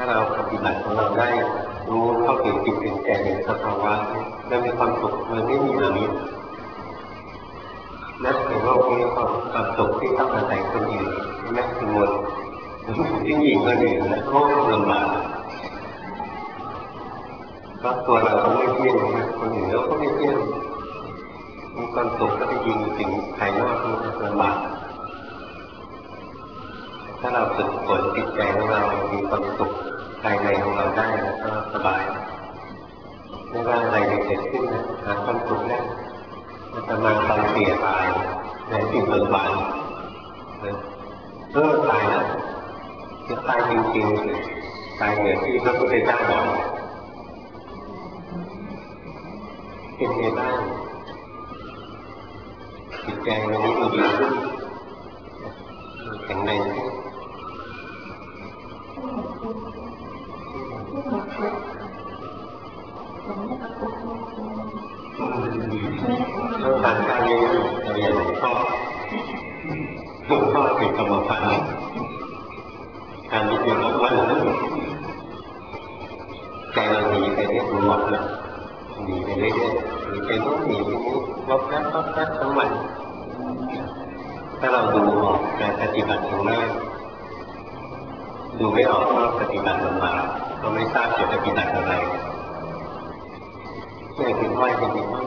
าเราปฏิบัติของเราได้รู้เข้าถึงจิตถึงใจในสภาวะแล้วมีความสุขมันไม่มีอามิตรนักในโลกนี้ความสุขที่ต้องอาศัยคนอื่นแม้ถึงหมดที่หญิงก็ดีนะโลกลำบากเพราะตัวเราไม่เที่ยงนะคนอื่นเราก็ไม่เที่ยงมีความสุขก็ไปยิงถึงภายนอกนี่ลำบากถ้าเราฝึกฝนจิตใจของเรามีความสุขภายในของเราได้แล้วก็สบายไม่ว่าอะไรจะเกิดขึ้นนะหาความสุขได้มันจะมาตอนเสียตายในสิ่งเบิกบานตายแล้วจะตายจริงๆตายเหมือนที่พระพุทธเจ้าบอกเป็นไงบ้างจิตใจวันนี้มันดีขึ้นแข็งแรงขึ้นต้องการการเรียนเราอย่างหลวงพ่อเป็นกรรมพันธ์การที่เรียนรู้ว่าใจเราหนีไปเรื่อยๆหมดเลยหนีไปเรื่อยๆหนีไปโน่นหนีไปนี้วับแวบทั้งวันถ้าเราดูออกการปฏิบัติของเราดูไม่ออกว่าปฏิบัติลำบากเราไม่ทราบจะปฏิบัติอะไรไม่เป็นไหวเป็นยังไง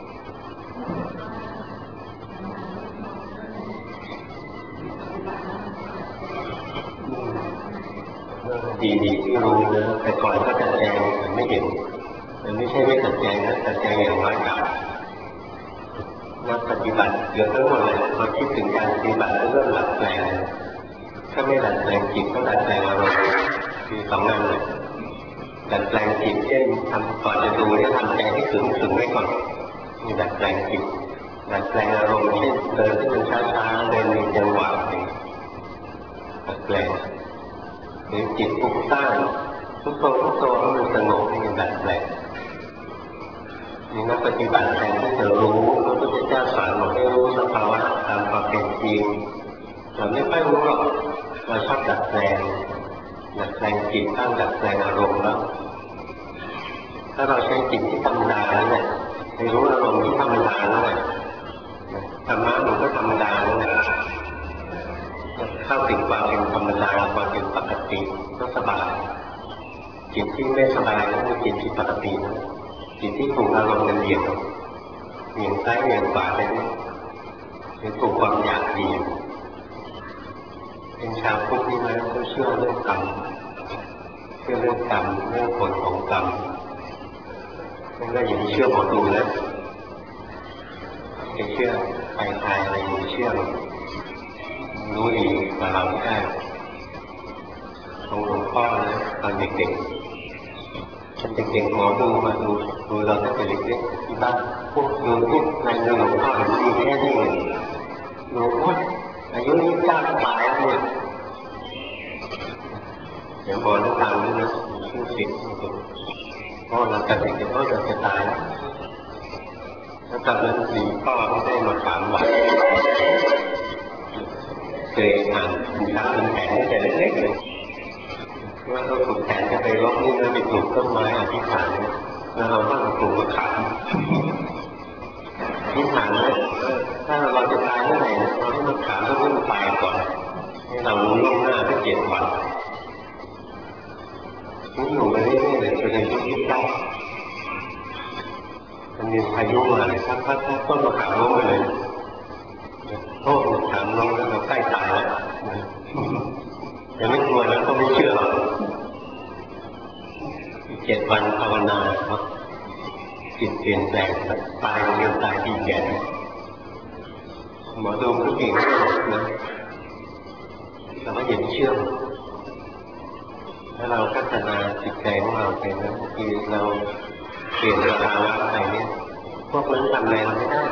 ดีที่รู้นะแต่ก่อนก็จัดแจงแต่ไม่เห็นมันไม่ใช่ไม่จัดแจงนะจัดแจงอย่างร้ายกาจนักปฏิบัติเยอะทั้งหมดเลยพอคิดถึงการปฏิบัติเรื่องดัดแปลงถ้าไม่ดัดแปลงจิตก็ดัดแปลงอารมณ์คือสองงานเลยดัดแปลงจิตเช่นทำก่อนจะดูให้ทำใจให้ถึงไว้ก่อนมีดัดแปลงจิตดัดแปลงอารมณ์เช่นเดินที่มันช้าๆเดินมีจังหวะดัดแปลงหรือจิตฟุ้งซ่านทุกตัวให้มันสงบให้มันดัดแปลงนี่นักปฏิบัติแทนที่จะรู้พระพุทธเจ้าสอนเราให้รู้สภาวะตามความเป็นจริงเราไม่ค่อยรู้หรอกเราชอบดัดแปลงจิตบ้างดัดแปลงอารมณ์บ้างถ้าเราใช้จิตที่ธรรมดาแล้วเนี่ยไปรู้อารมณ์ที่ธรรมดาแล้วเนี่ยธรรมะมันก็ธรรมดาแล้วเนี่ยเข้าถึงความเป็นธรรมดาความเป็นปกติก็สบายจิตที่ไม่สบายนั่นคือจิตที่ปกตินะจิตที่ถูกอารมณ์มันเบี่ยงซ้ายเบี่ยงขวาไปนี่คือถูกความอยากเบี่ยงเป็นชาวพุทธนี่นะเขาเชื่อเรื่องกรรมเรื่องผลของกรรมนั่นก็อย่างเชื่อหมอดูแล้วไปเชื่อไปทายอะไรอย่างเชื่อรู้ดีกว่าเราไม่ได้ของหลวงพ่อนะตอนเด็กๆฉันเด็กๆหมอดูมาดูเราตั้งแต่เล็กๆที่บ้านพวกดูที่ในเรื่องหลวงพ่อมีแค่นี้เองหลวงพ่ออายุนี้จ้าตายแล้วเนี่ยเดี๋ยวบอกน้ำตาลนี่นะชื่อเสียงเพราะเราแต่เด็กๆก็จะตายแล้วตอนนั้นหลวงพ่อไม่ได้มาถามว่าเคยอ่านขุนช้างขุนแผนตั้งแต่เล็กๆเลยว่าถ้าขุนแผนจะไปรบนี่แล้วไปปลูกต้นไม้อธิษฐานแล้วเราต้องปลูกมะขามอธิษฐานนะถ้าเราจะตายเมื่อไหร่เราให้มะขามต้องตายก่อนให้เรารู้ล่วงหน้าแค่7 วันนี่อยู่ไปเรื่อยๆเลยจนอายุ29มันมีพายุมาเลยถ้าต้นมะขามล้มไปเลยโทษมะขามล้มแล้วเราใกล้ตายแล้วยังไม่กลัวแล้วก็ไม่เชื่อหรอก7 วันภาวนาครับจิตเปลี่ยนแปลงตายเรียนตายที่แก่หมอดูก็เก่งมากนะเราก็ยังเชื่อถ้าเราพัฒนาจิตใจของเราไปนะคือเราเปลี่ยนสภาวะอะไรเนี่ยพวกนั้นทำอะไรเราไม่ได้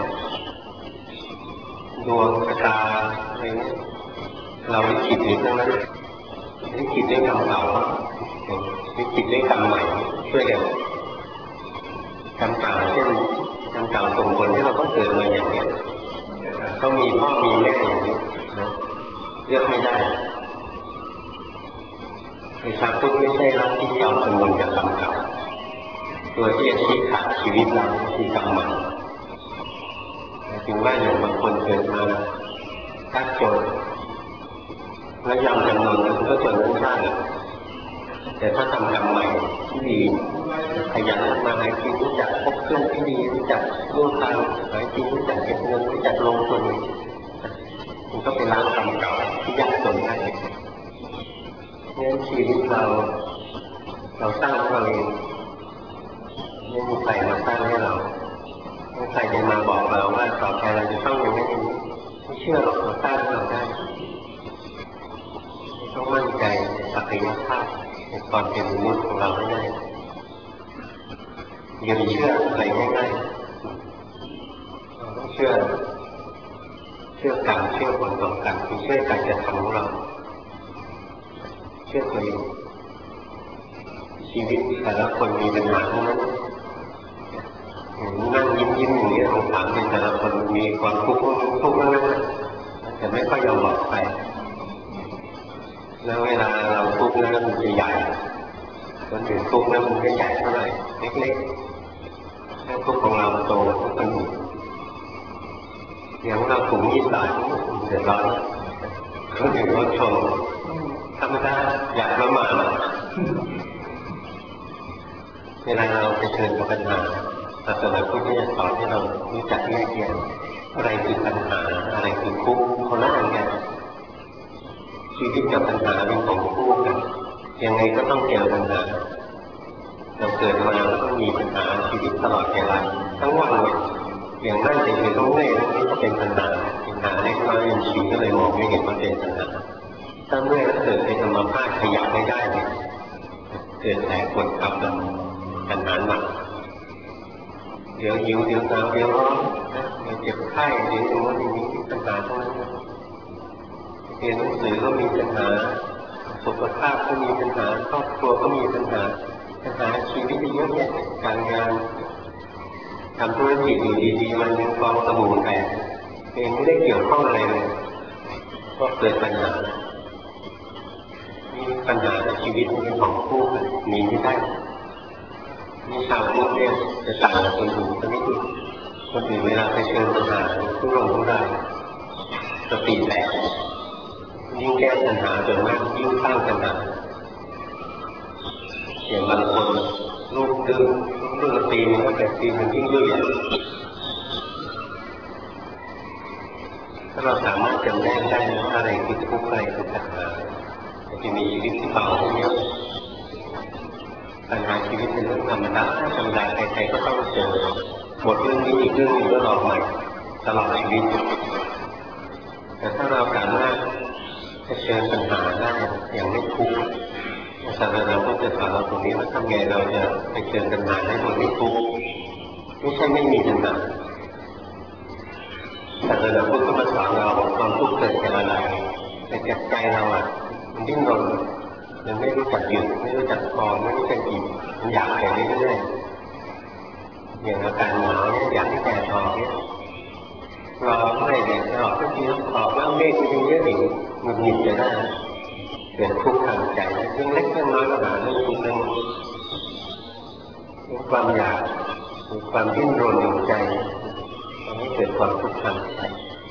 ดวงชะตาอะไรเนี่ยเราลิขิตอยู่ทั้งนั้นลิขิตด้วยกรรมเก่าลิขิตด้วยกรรมใหม่ช่วยกันกรรมเก่าเช่นกรรมเก่าส่งผลให้เราต้องเกิดมาอย่างนี้เขามีพ่อมีแม่อย่างนี้นะเลือกไม่ได้ชาวพุทธไม่ใช่รัฐที่เอาสมุนจากกรรมเก่าตัวที่จะชี้ขาดชีวิตเราคือกรรมใหม่ถึงว่าอย่างบางคนเกิดมาถ้าจนแล้วยอมจำนนก็จนทั้งชาติแต่ถ้าทำกรรมใหม่ที่ดีขยันมาหากินรู้จักพบเพื่อนที่ดีรู้จักร่วมกันหากินรู้จักเก็บเงินรู้จักลงทุนมันก็เป็นล้างกรรมเก่าที่ยากจนได้เนี่ยชีวิตเราสร้างเราเองไม่มีใครมาสร้างให้เราไม่ใครจะมาบอกเราว่าต่อไปเราจะต้องอย่างนี้ไม่เชื่อหรอกเราสร้างเราได้ต้องมั่นใจในศักยภาพในความเป็นมนุษย์ของเราให้ได้อย่าไปเชื่ออะไรง่ายๆเราต้องเชื่อกรรมเชื่อผลของกรรมคือเชื่อการกระทำของเราเชื่อตัวเองชีวิตแต่ละคนมีปัญหาทั้งนั้นนั่งยิ้มอย่างนี้เราถามเป็นแต่ละคนมีความทุกข์ทั้งนั้นแต่ไม่ค่อยยอมบอกใครแล้วเวลาเราทุกข์แล้วมันจะใหญ่คนอื่นทุกข์แล้วมันไม่ใหญ่เท่าไหร่เล็กๆถ้าทุกข์ของเราโตทุกข์กันหมดอย่างเราถุงยี่สิบเดือดร้อนคนอื่นก็ชมธรรมดาอยากละหมาดเวลาเราไปเชิญกับปัญหาศาสนาพุทธจะสอนให้เรารู้จักแยกแยะอะไรคือปัญหาอะไรคือทุกข์คนละอันกันชีวิตกับปัญหาเป็นของคู่กันยังไงก็ต้องเจอปัญหาเราเกิดมาแล้วต้องมีปัญหาชีวิตตลอดเวลาทั้งวันเลยอย่างนั่นเฉยๆต้องเมื่อยนี่ก็เป็นปัญหาเล็กน้อยอย่างชีก็เลยมองไม่เห็นว่าเป็นปัญหาถ้าเมื่อยแล้วเกิดเป็นอัมพาตขยับไม่ได้เนี่ยเกิดแผลปวดทับแล้วปัญหาหนักเดี๋ยวหิวเดี๋ยวหนาวเดี๋ยวร้อนเดี๋ยวเจ็บไข้เดี๋ยวโน้นอย่างนี้ปัญหาทั้งนั้นเรียนหนังสือก็มีปัญหาสุขภาพก็มีปัญหาครอบครัวก็มีปัญหาชีวิตเยอะแยะการงานทำธุรกิจอยู่ดีๆมันยังกองสมุนแตกเองไม่ได้เกี่ยวข้องอะไรเลยก็เกิดปัญหามีปัญหาในชีวิตเป็นของคู่กันมีไม่ได้มีชาวพุทธเนี่ยจะต่างกับคนอื่นก็ไม่ถูกคนอื่นเวลาไปเชิญปัญหาทุกลงทุกได้สติแตกยิ่งแก้ปัญหาจนมากยิ่งสร้างปัญหาอย่างบางคนลูกดื้อตีมันก็แต่ตีมันยิ่งดื้อถ้าเราสามารถจำแนกได้ว่าอะไรคือทุกข์อะไรคือปัญหาจะมีชีวิตที่เบาขึ้นเยอะปัญหาชีวิตเป็นเรื่องธรรมดาใครๆก็ต้องเจอหมดเรื่องนี้อีกเรื่องนึงก็รอใหม่ตลอดชีวิตแต่ถ้าเราสามารถเผชิญปัญหาได้อย่างไม่ทุกข์ศาสนาพุทธจะสอนเราตรงนี้ว่าทำไงเราจะไปเจอปัญหาได้โดยไม่ทุกข์ไม่ใช่ไม่มีปัญหาศาสนาพุทธก็มาสอนเราความทุกข์เกิดจากอะไรแต่จากใจเรามันดิ้นรนมันไม่รู้จักหยุดไม่รู้จักพอไม่รู้จักหยุดมันอยากไปเรื่อยๆอย่างอาการหนาวเนี่ยอยากให้แดดออกเนี่ยรอเมื่อไหร่แดดจะออกสักทีแล้วออกแล้วเมฆมันเยอะอีกมันหงิดจะได้เกิดทุกข์ทางใจเรื่องเล็กเรื่องน้อยก็หาเรื่องทุกข์เรื่องความอยากความดิ้นรนของใจทำให้เกิดความทุกข์ทางใจ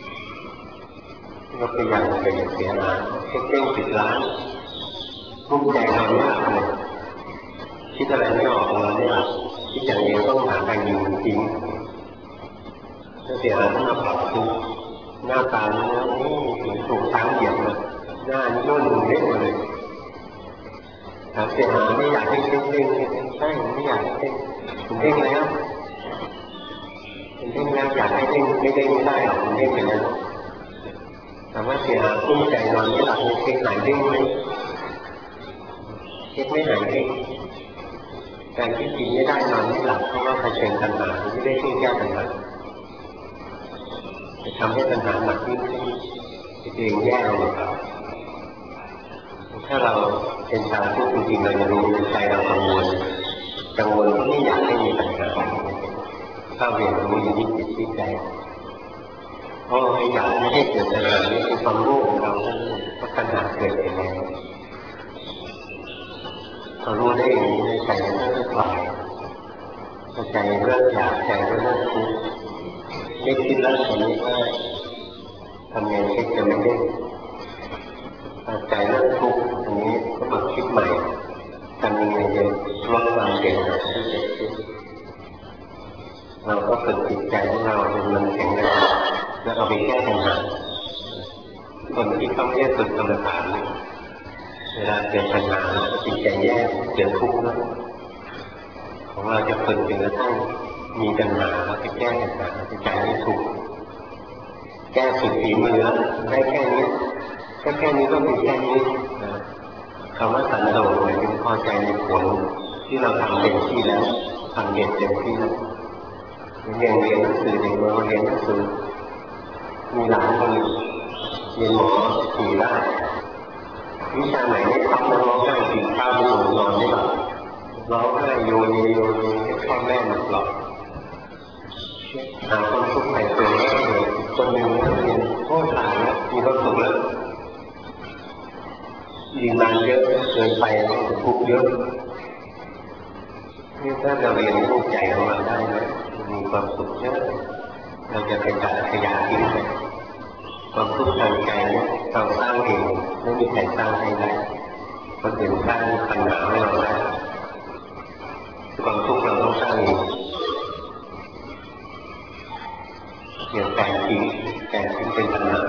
เราพยายามไปอย่างเสียหายเพ่งปิดร้านมุ่งใจเรามากเลยคิดอะไรไม่ออกเลยเนี่ยคิดอย่างเดียวต้องหาทางยิงจริงถ้าเสียหายต้องมาปรับทุกข์หน้าตาเนี่ยเหมือนถูกช้างเหยียบเลยหน้านี่ย่นเล็กเลยถามเสียหายไม่อยากให้เด้งใช่ไม่อยากให้เด้งผมเด้งแล้วผมเด้งแล้วอยากให้เด้งไม่เด้งไม่ได้หรอกผมเด้งไปแล้วถามว่าเสียหายกุ้งใจนอนไม่หลับมีเช็คหายเด้งไหมเช็คไม่หายเด้งการที่กินไม่ได้นอนไม่หลับเพราะว่าเผชิญปัญหาไม่ได้ช่วยแก้ปัญหาจะทำให้ปัญหาหนักยิ่งขึ้นเองแย่เลยครับถ้าเราเป็นชาวพุทธจริงๆเราจะรู้ในใจเรากังวลไม่อยากให้มีปัญหาถ้าเรียนรู้อย่างนี้จิตที่ใจเพราะไม่อยากไม่ให้เกิดปัญหานี้คือความโง่ของเราเพราะปัญหาเกิดเองแล้วพอรู้ได้อย่างนี้ในใจก็จะปล่อยใจเลิกอยากใจก็เลิกทุกข์ไม่คิดแล้วตอนนี้ว่าทำไงเช็คจะไม่ได้ใจเลิกทุกข์ตรงนี้ก็มาคิดใหม่ทำยังไงจะลดความเดือดร้อนที่เกิดขึ้นเราก็ฝึกจิตใจของเราจนมันแข็งแรงแล้วเอาไปแก้ปัญหาคนที่เขาไม่ได้ฝึกกรรมฐานเวลาเกิดปัญหาจิตใจแย่เกิดทุกข์แล้วของเราจะฝึกจนกระทั่งมีปัญหาแล้วไปแก้ปัญหาจิตใจไม่ทุกข์แก้สุดฝีมือแล้วได้แค่นี้แค่นี้ก็เป็นแค่นี้คำว่าสันโดษหมายถึงพอใจในผลที่เราทำเต็มที่แล้วทำเด็ดเต็มที่แล้วเรียนหนังสือเด็กเราเรียนหนังสือมีหลานคนเรียนหมอขี่ได้วิชาไหนไม่ทำแล้วร้องไห้กินข้าวไม่ลงนอนไม่หลับร้องไห้โยนให้พ่อแม่หมดหรอกหาความสุขในตัวเองคนหนึ่งเรียนโคตรหลายมีความสุขแล้วยิงนานเยอะเกินไปทุกข์เยอะนี่ถ้าเราเรียนรู้ใจของเราได้นะมีความสุขเยอะเราจะไปตัดขยะทิ้งไปความทุกข์ทางใจเนี่ยเราสร้างเองไม่มีใครสร้างให้ได้คนอื่นสร้างปัญหาให้เราได้ความทุกข์เราต้องสร้างเองอย่างการทิ้งเป็นปัญหา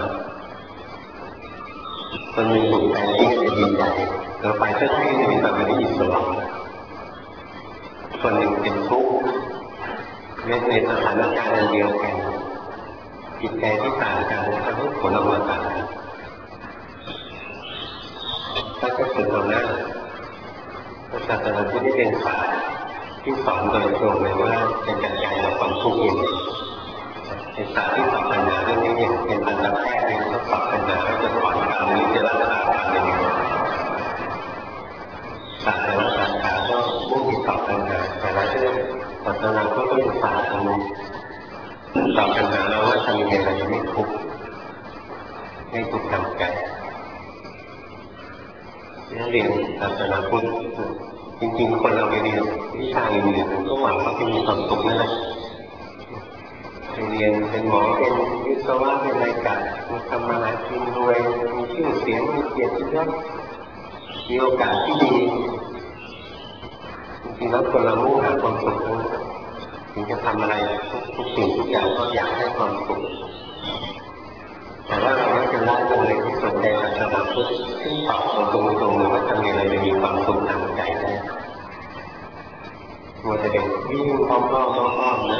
คนมีบุญการทิ้งจะยินใจเราไปเพื่อให้ในแบบไม่ได้ยินตลอดคนหนึ่งเป็นทุกข์ในสถานการณ์เดียวกันจิตใจที่ต่างกันทำให้ผลออกมาต่างกันถ้าจะฝึกตรงนั้นศาสนาพุทธเป็นศาสตร์ที่สอนโดยตรงเลยว่าจะจัดการกับความทุกข์เองเป็นศาสตร์ที่ตอบปัญหาเรื่องนี้อย่างเป็นอันดับแรกเลยก็ตอบปัญหาจะสอนการนี้จะรักษาการยังไงศาสตร์แต่ละสาขาก็มุ่งที่ตอบปัญหาแต่ละเรื่องศาสนาก็เป็นศาสตร์ตรงนี้ตอบปัญหาเราว่าทำยังไงเราจะไม่ทุกข์ทางใจเรียนศาสนาพุทธจริงๆคนเราไปเรียนวิชาอื่นๆก็หวังว่าจะมีความสุขนั่นแหละไปเรียนเป็นหมอเป็นวิศวะเป็นอะไรกันทำมาหากินรวยมีชื่อเสียงมีเกียรติยศมีโอกาสที่ดีจริงๆแล้วคนเรามุ่งหาความสุขถึงจะทำอะไรทุกสิ่งทุกอย่างก็อยากให้ความสุขแต่ว่าเราจะละเลยที่สนใจศาสนาพุทธซึ่งตอบตรงๆว่าทำยังไงเราจะมีความสุขทางใจได้มัวจะเป็นวิ่งอ้อมๆนะ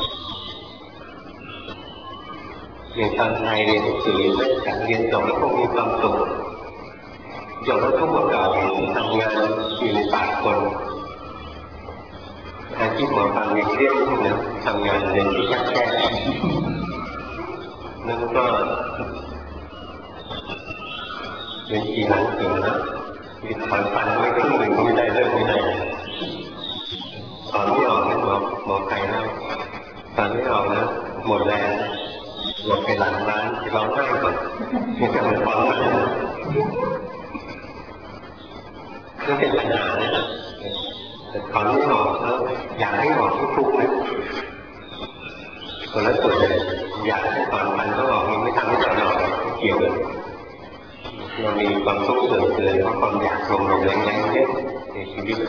อย่างตอนไทยเรียนหนังสือเรียนจบแล้วก็มีความสุขจบแล้วก็หมดเก่าทำงานอยู่ในปากคนอาชีพหมอฟังในเครียดที่นั้นทำงานเรียนที่แคบนั่นก็เป็นกี่หลังถึงนะมีฟันไม่ครึ่งหนึ่งก็ไม่ได้เลิกไม่ได้สอนไม่ออกนะหมอไก่แล้วสอนไม่ออกนะหมดแรงหมดไปหลังร้านร้องไห้ก่อนมีแต่มันฟังไม่ได้นั่นเป็นปัญหานะแต่สอนไม่ออกแล้วอยากให้ออกทุกๆนะคนละส่วนเลยอยากให้ความมันก็ออกมันไม่ทำให้เราหรอกเกี่ยวเลยเรามีความทุกข์เกินเพราะความอยากลงแรงๆเยอะในชีวิต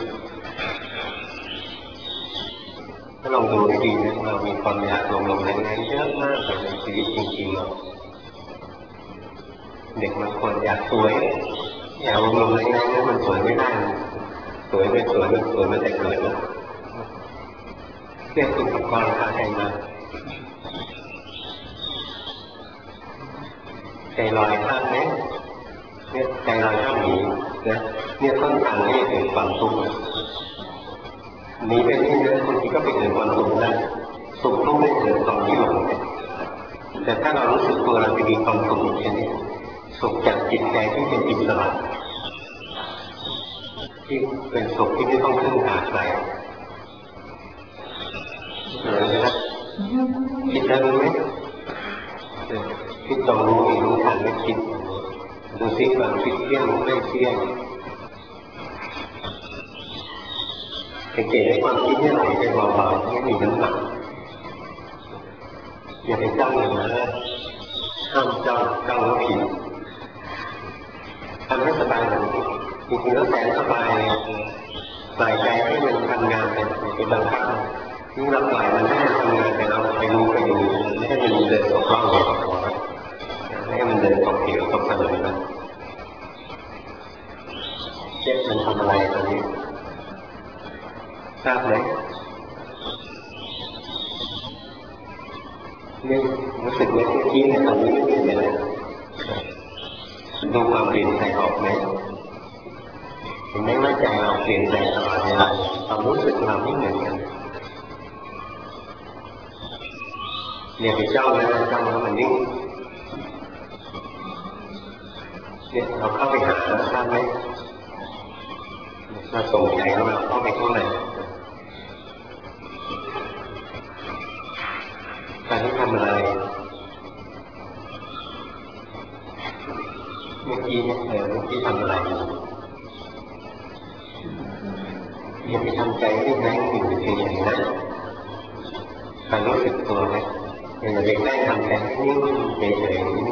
ถ้าลองดูให้ดีนะเรามีความอยากลงแรงๆเยอะมากเลยในชีวิตจริงๆเราเด็กบางคนอยากสวยอยากลงแรงๆแล้วมันสวยไม่ได้สวยไม่สวยมันสวยไม่แต่เกิดแล้วเรียกคุณกับความท้าทายมาใจลอยข้ามเนี่ยใจลอยข้ามหนีนะเนี่ยต้นทางที่จะเกิดความทุกข์หนีไปนี่นะบางทีก็ไปเกิดความทุกข์ได้สุขต้องไม่เกิดตอนที่หลงแต่ถ้าเรารู้สึกตัวเราจะมีความสุขอย่างนี้สุขจากจิตใจที่เป็นอิสระที่เป็นสุขที่ไม่ต้องพึ่งพาใครเหมือนกันคิดได้ไหมคิดต้องรู้ทันไม่คิดดูซิความคิดเที่ยงไม่เที่ยงสังเกตให้ความคิดเนี่ยไหลไปเบาๆไม่มีน้ำหนักอย่าไปจ้องเลยนะห้ามจ้องแล้วผิดทำให้สบายแบบนี้จริงๆแล้วแสนสบายปล่อยใจให้มันทำงานเป็นบางครั้งยิ่งเราปล่อยมันให้มันทำงานแต่เราไปดูไม่ให้มันเดินตกล่องตกหัวไม่ให้มันเดินตกเหวตกถนนนะเจ็บมันทำอะไรตอนนี้ทราบไหมนี่รู้สึกไหมเมื่อกี้ในตอนนี้ไม่เป็นไรดูความเปลี่ยนแปลงออกไหมเห็นไหมว่าใจเราเปลี่ยนแปลงตลอดเวลาความรู้สึกเราไม่เหมือนกันเนี่ยไปจ้องแล้วมันนิ่งเนี่ยเราเข้าไปหาแล้วทราบไหมเราส่งใจของเราเข้าไปข้างในการที่ทำอะไรเมื่อกี้ทำอะไรอย่าไปทำใจให้แรงอยู่เฉยๆนะการรู้สึกตัวไหมอย่าไปแกล้งทำใจให้นิ่งเฉยๆ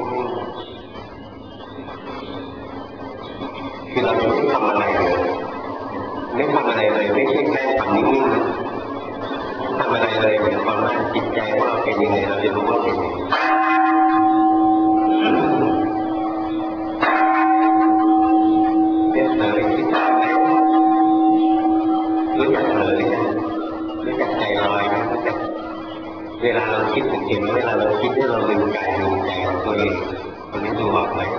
คือเราไม่ทำอะไรเลยไม่ทำอะไรเลยไม่ใช่แค่ทำนิ่งๆนะทำอะไรเลยเหมือนความว่าจิตใจว่าเราเป็นยังไงเราจะรู้ว่าเป็นยังไงเผลอคิดตามไหมรู้จักเผลอไหมรู้จักใจลอยไหมรู้จักเวลาเราคิดถึงเห็นเวลาเราคิดให้เราลืมกายลืมใจของตัวเองตอนนี้ดูออกไหม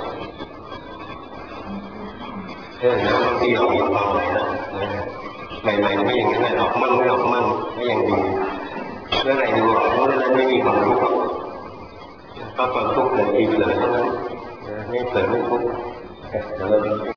แล้วบางทีเราออกเลยนะใหม่ๆไม่อย่างนั้นเลยออกมั่งไม่ออกมั่งไม่อย่างดีเมื่อไหร่ดูออกเมื่อนั้นไม่มีความรู้ก็ความทุกข์เกิดทีเผลอเท่านั้นไม่เผลอไม่ทุกข์